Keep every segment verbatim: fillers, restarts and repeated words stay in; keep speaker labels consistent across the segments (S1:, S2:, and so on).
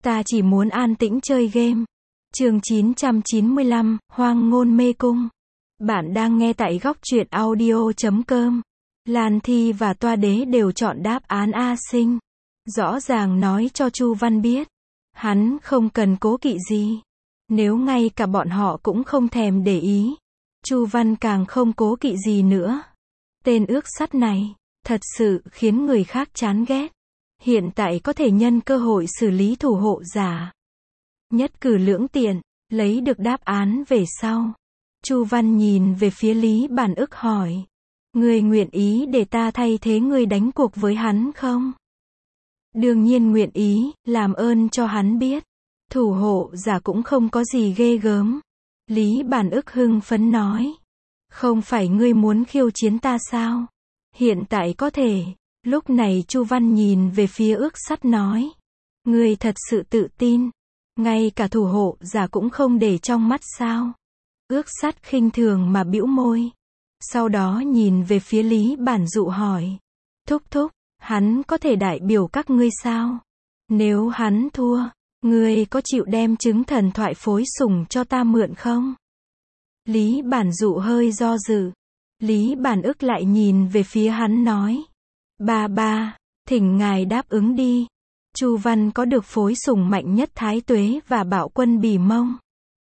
S1: Ta chỉ muốn an tĩnh chơi game. Chương chín trăm chín mươi lăm, Hoang ngôn mê cung. Bạn đang nghe tại góc truyện audio chấm com. Lan Thi và Toa Đế đều chọn đáp án A Sinh. Rõ ràng nói cho Chu Văn biết. Hắn không cần cố kỵ gì. Nếu ngay cả bọn họ cũng không thèm để ý. Chu Văn càng không cố kỵ gì nữa. Tên ước sắt này, thật sự khiến người khác chán ghét. Hiện tại có thể nhân cơ hội xử lý thủ hộ giả. Nhất cử lưỡng tiện, lấy được đáp án về sau. Chu Văn nhìn về phía Lý Bản Ức hỏi. Ngươi nguyện ý để ta thay thế ngươi đánh cuộc với hắn không? Đương nhiên nguyện ý, làm ơn cho hắn biết. Thủ hộ giả cũng không có gì ghê gớm. Lý Bản Ức hưng phấn nói. Không phải ngươi muốn khiêu chiến ta sao? Hiện tại có thể. Lúc này Chu Văn nhìn về phía ước sắt nói. Ngươi thật sự tự tin. Ngay cả thủ hộ giả cũng không để trong mắt sao? Ước sắt khinh thường mà bĩu môi. Sau đó nhìn về phía Lý Bản Dụ hỏi. Thúc thúc, hắn có thể đại biểu các ngươi sao? Nếu hắn thua, ngươi có chịu đem chứng thần thoại phối sủng cho ta mượn không? Lý Bản Dụ hơi do dự. Lý Bản Ức lại nhìn về phía hắn nói. Ba ba, thỉnh ngài đáp ứng đi. Chu Văn có được phối sủng mạnh nhất Thái Tuế và Bạo Quân Bỉ Mông.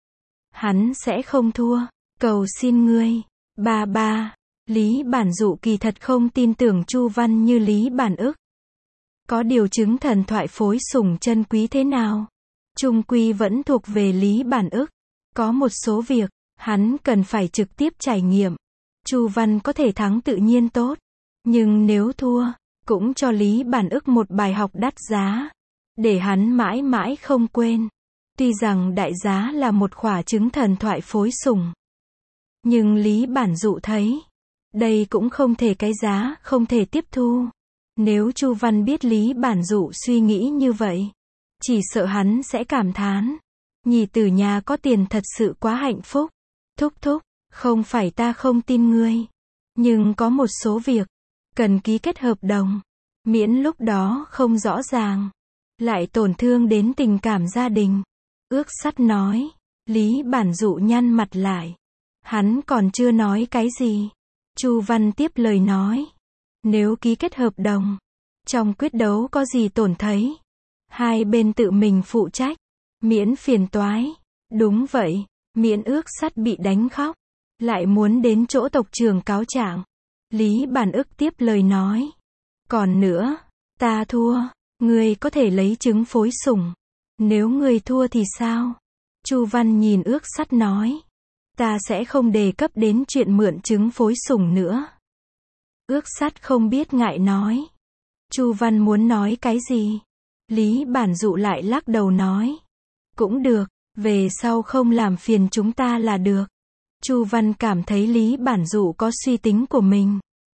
S1: Hắn sẽ không thua, cầu xin ngươi. Ba ba, Lý Bản Dụ kỳ thật không tin tưởng Chu Văn như Lý Bản Ức. Có điều chứng thần thoại phối sủng chân quý thế nào? Chung quy vẫn thuộc về Lý Bản Ức. Có một số việc, hắn cần phải trực tiếp trải nghiệm. Chu Văn có thể thắng tự nhiên tốt. Nhưng nếu thua, cũng cho Lý Bản Ức một bài học đắt giá. Để hắn mãi mãi không quên. Tuy rằng đại giá là một khỏa trứng thần thoại phối sủng. Nhưng Lý Bản Dụ thấy. Đây cũng không thể cái giá, không thể tiếp thu. Nếu Chu Văn biết Lý Bản Dụ suy nghĩ như vậy. Chỉ sợ hắn sẽ cảm thán. Nhì tử nhà có tiền thật sự quá hạnh phúc. Thúc thúc, không phải ta không tin ngươi. Nhưng có một số việc. Cần ký kết hợp đồng. Miễn lúc đó không rõ ràng. Lại tổn thương đến tình cảm gia đình. Ước sắt nói. Lý Bản Dụ nhăn mặt lại. Hắn còn chưa nói cái gì. Chu Văn tiếp lời nói. Nếu ký kết hợp đồng. Trong quyết đấu có gì tổn thấy. Hai bên tự mình phụ trách. Miễn phiền toái. Đúng vậy. Miễn ước sắt bị đánh khóc. Lại muốn đến chỗ tộc trưởng cáo trạng. Lý Bản Ức tiếp lời nói. Còn nữa, ta thua, ngươi có thể lấy trứng phối sủng. Nếu ngươi thua thì sao? Chu Văn nhìn ước sắt nói. Ta sẽ không đề cấp đến chuyện mượn trứng phối sủng nữa. Ước sắt không biết ngại nói. Chu Văn muốn nói cái gì? Lý Bản Dụ lại lắc đầu nói. Cũng được, về sau không làm phiền chúng ta là được. Chu Văn cảm thấy Lý Bản Dụ có suy tính của mình.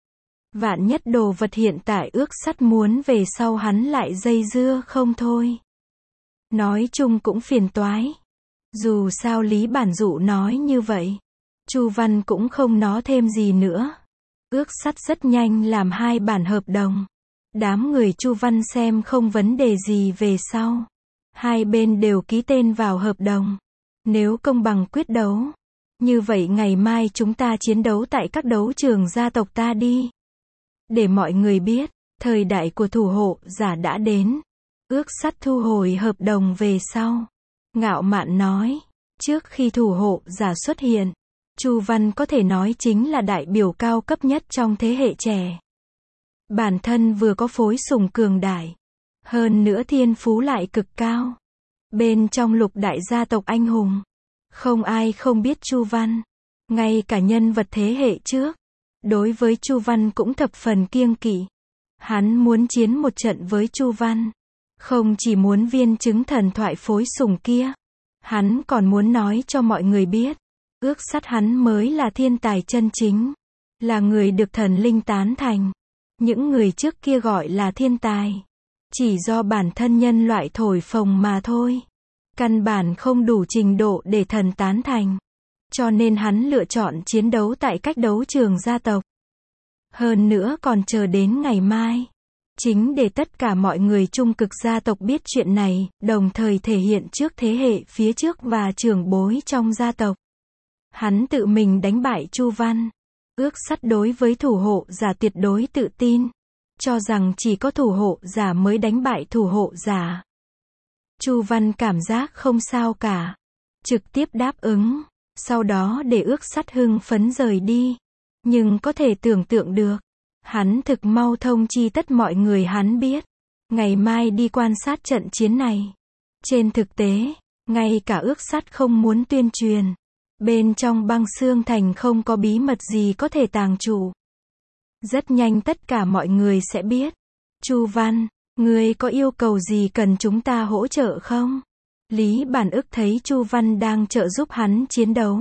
S1: Vạn nhất đồ vật hiện tại ước sắt muốn về sau hắn lại dây dưa không thôi. Nói chung cũng phiền toái. Dù sao Lý Bản Dụ nói như vậy. Chu Văn cũng không nói thêm gì nữa. Ước sắt rất nhanh làm hai bản hợp đồng. Đám người Chu Văn xem không vấn đề gì về sau. Hai bên đều ký tên vào hợp đồng. Nếu công bằng quyết đấu. Như vậy ngày mai chúng ta chiến đấu tại các đấu trường gia tộc ta đi. Để mọi người biết, thời đại của thủ hộ giả đã đến. Ước sắt thu hồi hợp đồng về sau. Ngạo mạn nói, trước khi thủ hộ giả xuất hiện, Chu Văn có thể nói chính là đại biểu cao cấp nhất trong thế hệ trẻ. Bản thân vừa có phối sủng cường đại. Hơn nữa thiên phú lại cực cao. Bên trong lục đại gia tộc anh hùng. Không ai không biết Chu Văn. Ngay cả nhân vật thế hệ trước. Đối với Chu Văn cũng thập phần kiêng kỵ. Hắn muốn chiến một trận với Chu Văn. Không chỉ muốn viên chứng thần thoại phối sủng kia. Hắn còn muốn nói cho mọi người biết. Ước sắt hắn mới là thiên tài chân chính. Là người được thần linh tán thành. Những người trước kia gọi là thiên tài. Chỉ do bản thân nhân loại thổi phồng mà thôi. Căn bản không đủ trình độ để thần tán thành. Cho nên hắn lựa chọn chiến đấu tại cách đấu trường gia tộc. Hơn nữa còn chờ đến ngày mai. chính để tất cả mọi người Trung Cực gia tộc biết chuyện này, đồng thời thể hiện trước thế hệ phía trước và trưởng bối trong gia tộc. Hắn tự mình đánh bại Chu Văn. Ước Sắt đối với thủ hộ giả tuyệt đối tự tin, cho rằng chỉ có thủ hộ giả mới đánh bại thủ hộ giả. Chu Văn cảm giác không sao cả, trực tiếp đáp ứng, sau đó để Ước Sắt hưng phấn rời đi. Nhưng có thể tưởng tượng được, hắn thực mau thông chi tất mọi người hắn biết, ngày mai đi quan sát trận chiến này. Trên thực tế, ngay cả Ước Sắt không muốn tuyên truyền, bên trong Băng Xương Thành không có bí mật gì có thể tàng trụ. Rất nhanh tất cả mọi người sẽ biết. Chu Văn, ngươi có yêu cầu gì cần chúng ta hỗ trợ không? Lý Bản Ức thấy Chu Văn đang trợ giúp hắn chiến đấu.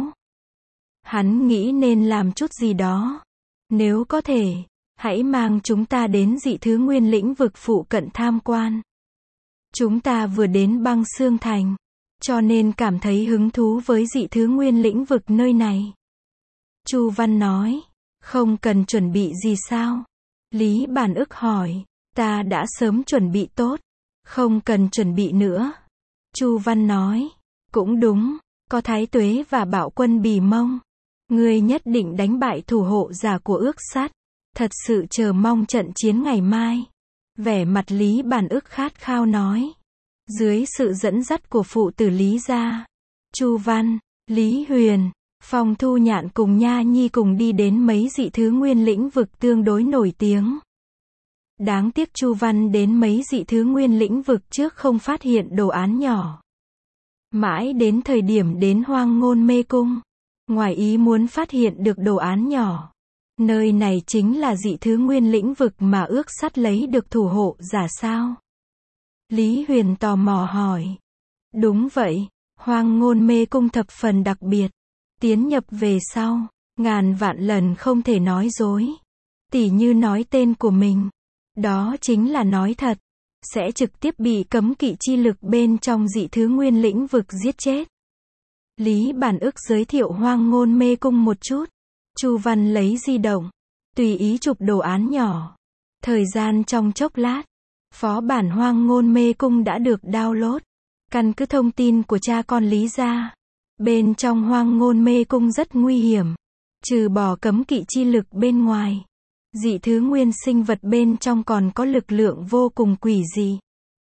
S1: Hắn nghĩ nên làm chút gì đó. Nếu có thể, hãy mang chúng ta đến dị thứ nguyên lĩnh vực phụ cận tham quan. Chúng ta vừa đến Băng Xương Thành, cho nên cảm thấy hứng thú với dị thứ nguyên lĩnh vực nơi này. Chu Văn nói, không cần chuẩn bị gì sao? Lý Bản Ức hỏi, ta đã sớm chuẩn bị tốt, không cần chuẩn bị nữa. Chu Văn nói, cũng đúng, có Thái Tuế và Bạo Quân Bì Mông. Ngươi nhất định đánh bại thủ hộ giả của Ước Sắt. Thật sự chờ mong trận chiến ngày mai. Vẻ mặt Lý Bản Ức khát khao nói. Dưới sự dẫn dắt của phụ tử Lý gia, Chu Văn, Lý Huyền, Phong Thu Nhạn cùng Nha Nhi cùng đi đến mấy dị thứ nguyên lĩnh vực tương đối nổi tiếng. Đáng tiếc Chu Văn đến mấy dị thứ nguyên lĩnh vực trước không phát hiện đồ án nhỏ. Mãi đến thời điểm đến Hoang Ngôn Mê Cung, ngoài ý muốn phát hiện được đồ án nhỏ. Nơi này chính là dị thứ nguyên lĩnh vực mà Ước Sắt lấy được thủ hộ giả sao? Lý Huyền tò mò hỏi. Đúng vậy, Hoang Ngôn Mê Cung thập phần đặc biệt. Tiến nhập về sau, ngàn vạn lần không thể nói dối. Tỉ như nói tên của mình. Đó chính là nói thật. Sẽ trực tiếp bị cấm kỵ chi lực bên trong dị thứ nguyên lĩnh vực giết chết. Lý Bản Ức giới thiệu Hoang Ngôn Mê Cung một chút. Chu Văn lấy di động, tùy ý chụp đồ án nhỏ. Thời gian trong chốc lát, phó bản Hoang Ngôn Mê Cung đã được download. Căn cứ thông tin của cha con Lý gia, bên trong Hoang Ngôn Mê Cung rất nguy hiểm. Trừ bỏ cấm kỵ chi lực bên ngoài, dị thứ nguyên sinh vật bên trong còn có lực lượng vô cùng quỷ dị.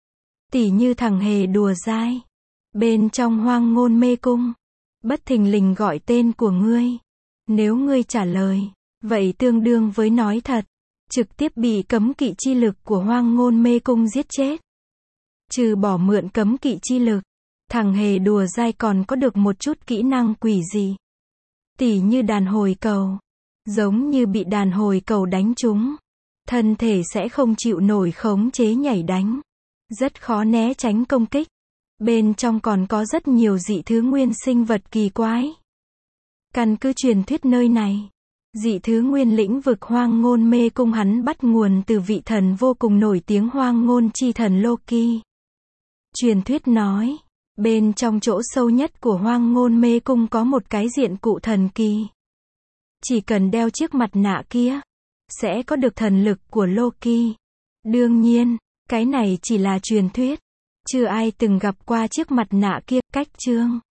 S1: Tỉ như thằng hề đùa dai. Bên trong Hoang Ngôn Mê Cung, bất thình lình gọi tên của ngươi. Nếu ngươi trả lời, vậy tương đương với nói thật. Trực tiếp bị cấm kỵ chi lực của Hoang Ngôn Mê Cung giết chết. Trừ bỏ mượn cấm kỵ chi lực, thằng hề đùa dai còn có được một chút kỹ năng quỷ dị. Tỉ như đàn hồi cầu. Giống như bị đàn hồi cầu đánh trúng, thân thể sẽ không chịu nổi khống chế nhảy đánh. Rất khó né tránh công kích. Bên trong còn có rất nhiều dị thứ nguyên sinh vật kỳ quái. Căn cứ truyền thuyết nơi này, dị thứ nguyên lĩnh vực Hoang Ngôn Mê Cung hắn bắt nguồn từ vị thần vô cùng nổi tiếng Hoang Ngôn chi thần Loki. Truyền thuyết nói, bên trong chỗ sâu nhất của Hoang Ngôn Mê Cung có một cái diện cụ thần kỳ. Chỉ cần đeo chiếc mặt nạ kia, sẽ có được thần lực của Loki. Đương nhiên, cái này chỉ là truyền thuyết. Chưa ai từng gặp qua chiếc mặt nạ kia. Cách chương